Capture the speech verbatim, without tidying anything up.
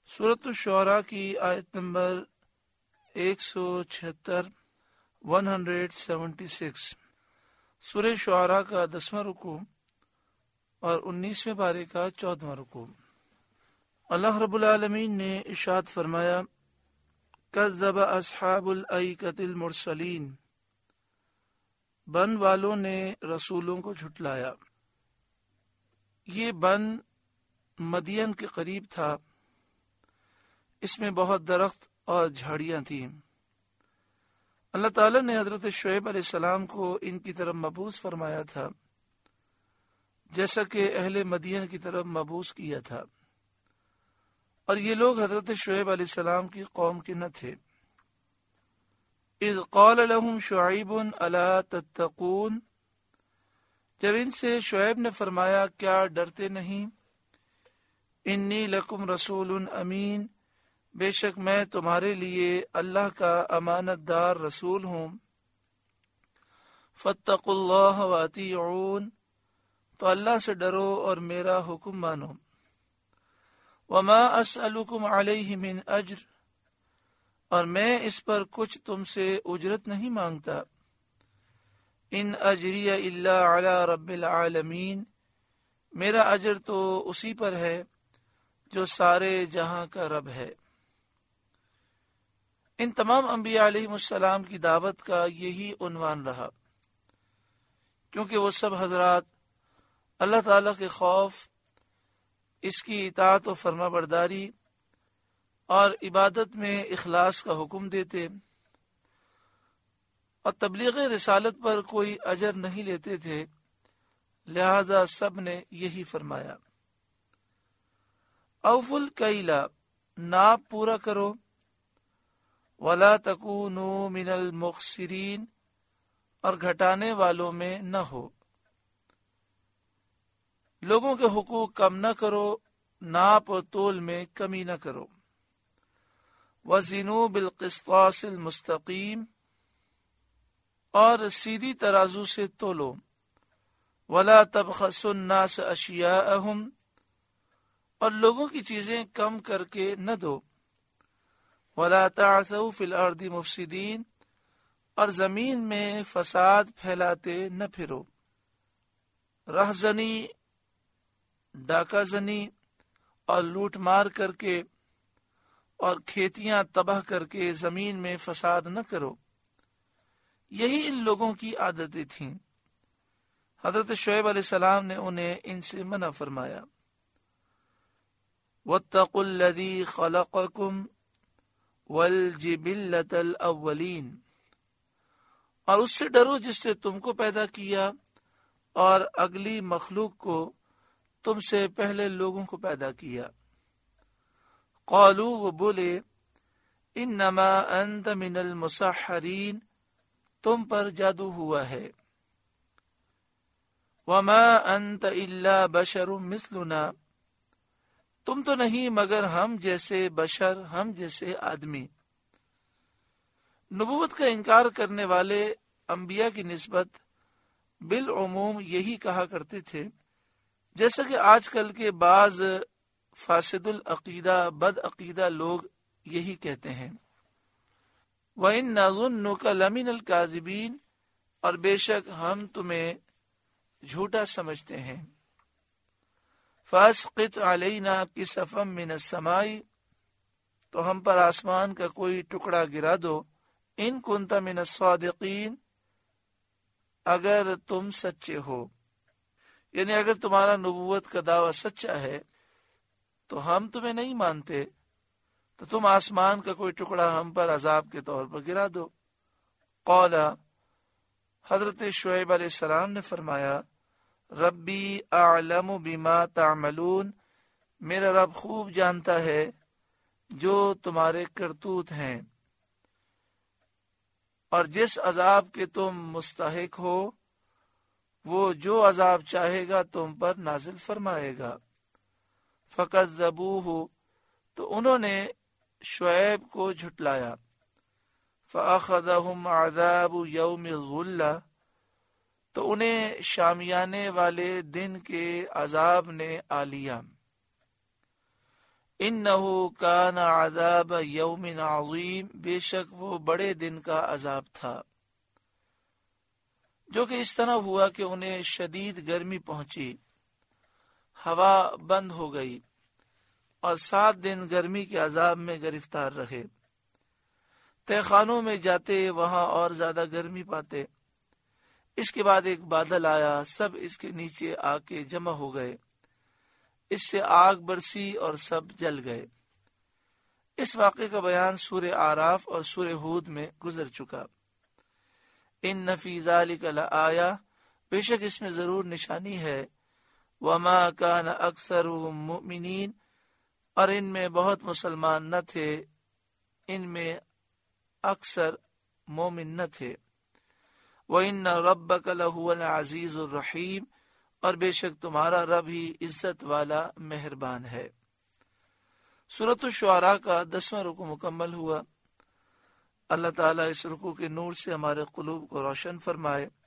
سورۃ الشعراء کی آیت نمبر ایک سو چھہتر ون ہنڈریڈ سیونٹی سکس سورہ شعراء کا دسواں رکوع اور انیسویں پارے کا چودواں رکوع۔ اللہ رب العالمین نے ارشاد فرمایا، کذب اصحاب الایکۃ المرسلین، بن والوں نے رسولوں کو جھٹلایا۔ یہ بن مدین کے قریب تھا، اس میں بہت درخت اور جھاڑیاں تھیں۔ اللہ تعالی نے حضرت شعیب علیہ السلام کو ان کی طرف مبعوث فرمایا تھا، جیسا کہ اہل مدین کی طرف مبعوث کیا تھا، اور یہ لوگ حضرت شعیب علیہ السلام کی قوم کے نہ تھے۔ اذ قال لهم شعیب الا تتقون، جب ان سے شعیب نے فرمایا کیا ڈرتے نہیں، انی لکم رسول امین، بے شک میں تمہارے لیے اللہ کا امانت دار رسول ہوں۔ فاتقوا اللہ واطیعون، تو اللہ سے ڈرو اور میرا حکم مانو۔ وما اسألکم علیہ من اجر، اور میں اس پر کچھ تم سے اجرت نہیں مانگتا۔ ان اجری الا علی رب العالمین، میرا اجر تو اسی پر ہے جو سارے جہاں کا رب ہے۔ ان تمام انبیاء علیہ السلام کی دعوت کا یہی عنوان رہا، کیونکہ وہ سب حضرات اللہ تعالی کے خوف، اس کی اطاعت و فرما برداری اور عبادت میں اخلاص کا حکم دیتے، اور تبلیغ رسالت پر کوئی اجر نہیں لیتے تھے، لہذا سب نے یہی فرمایا۔ اوفوا الکیل، ناپ پورا کرو، ولا تکونوا من المخسرین، اور گھٹانے والوں میں نہ ہو۔ لوگوں کے حقوق کم نہ کرو، ناپ و تول میں کمی نہ کرو۔ وزنوا بالقسطاس المستقیم، اور سیدھی ترازو سے تولو۔ ولا تبخسوا الناس اشیاءهم، اور لوگوں کی چیزیں کم کر کے نہ دو۔ ولا تعثوا فی الارض مفسدین، اور زمین میں فساد پھیلاتے نہ پھرو۔ رہزنی، ڈاکہ زنی اور لوٹ مار کر کے اور کھیتیاں تباہ کر کے زمین میں فساد نہ کرو، یہی ان لوگوں کی عادتیں تھیں۔ حضرت شعیب علیہ السلام نے انہیں ان سے منع فرمایا۔ واتقوا الذی خلقکم والجبلۃ الاولین، اور اس سے ڈرو جس نے تم کو پیدا کیا اور اگلی مخلوق کو تم سے پہلے لوگوں کو پیدا کیا۔ قالوا، وہ بولے، انما انت من المسحرین، تم پر جادو ہوا ہے۔ وما انت الا بشر مثلنا، تم تو نہیں مگر ہم جیسے بشر، ہم جیسے آدمی۔ نبوت کا انکار کرنے والے انبیاء کی نسبت بالعموم یہی کہا کرتے تھے، جیسا کہ آج کل کے بعض فاسد العقیدہ بد عقیدہ لوگ یہی کہتے ہیں۔ وَإِن نَظُنُّكَ لَمِنَ الْكَاذِبِينَ، اور بے شک ہم تمہیں جھوٹا سمجھتے ہیں۔ فَأَسْقِطْ عَلَيْنَا كِسَفًا مِّنَ السَّمَاءِ، تو ہم پر آسمان کا کوئی ٹکڑا گرا دو، ان كنت من الصادقین، اگر تم سچے ہو، یعنی اگر تمہارا نبوت کا دعویٰ سچا ہے تو ہم تمہیں نہیں مانتے، تو تم آسمان کا کوئی ٹکڑا ہم پر عذاب کے طور پر گرا دو۔ قال، حضرت شعیب علیہ السلام نے فرمایا، ربی اعلم بما تعملون، میرا رب خوب جانتا ہے جو تمہارے کرتوت ہیں، اور جس عذاب کے تم مستحق ہو وہ جو عذاب چاہے گا تم پر نازل فرمائے گا۔ فَكَذَّبُوهُ، تو انہوں نے شعیب کو جھٹلایا۔ فَأَخَذَهُمْ عَذَابُ يَوْمِ الظُّلَّةِ، تو انہیں شامیانے والے دن کے عذاب نے آ لیا۔ انہو کان عذاب یوم عظیم، بے شک وہ بڑے دن کا عذاب تھا، جو کہ اس طرح ہوا کہ انہیں شدید گرمی پہنچی، ہوا بند ہو گئی اور سات دن گرمی کے عذاب میں گرفتار رہے۔ تہ خانوں میں جاتے وہاں اور زیادہ گرمی پاتے۔ اس کے بعد ایک بادل آیا، سب اس کے نیچے آ کے جمع ہو گئے، اس سے آگ برسی اور سب جل گئے۔ اس واقعے کا بیان سورہ اعراف اور سورہ ہود میں گزر چکا۔ ان فی ذلک لآیہ، بے شک اس میں ضرور نشانی ہے، وما کان اکثرهم مؤمنین، اور ان میں بہت مسلمان نہ تھے، ان میں اکثر مومن نہ تھے۔ وَإِنَّ رَبَّكَ لَهُوَ الْعَزِيزُ الرَّحِيمُ، اور بے شک تمہارا رب ہی عزت والا مہربان ہے۔ سورۃ الشعراء کا دسواں رکوع مکمل ہوا۔ اللہ تعالیٰ اس رکوع کے نور سے ہمارے قلوب کو روشن فرمائے۔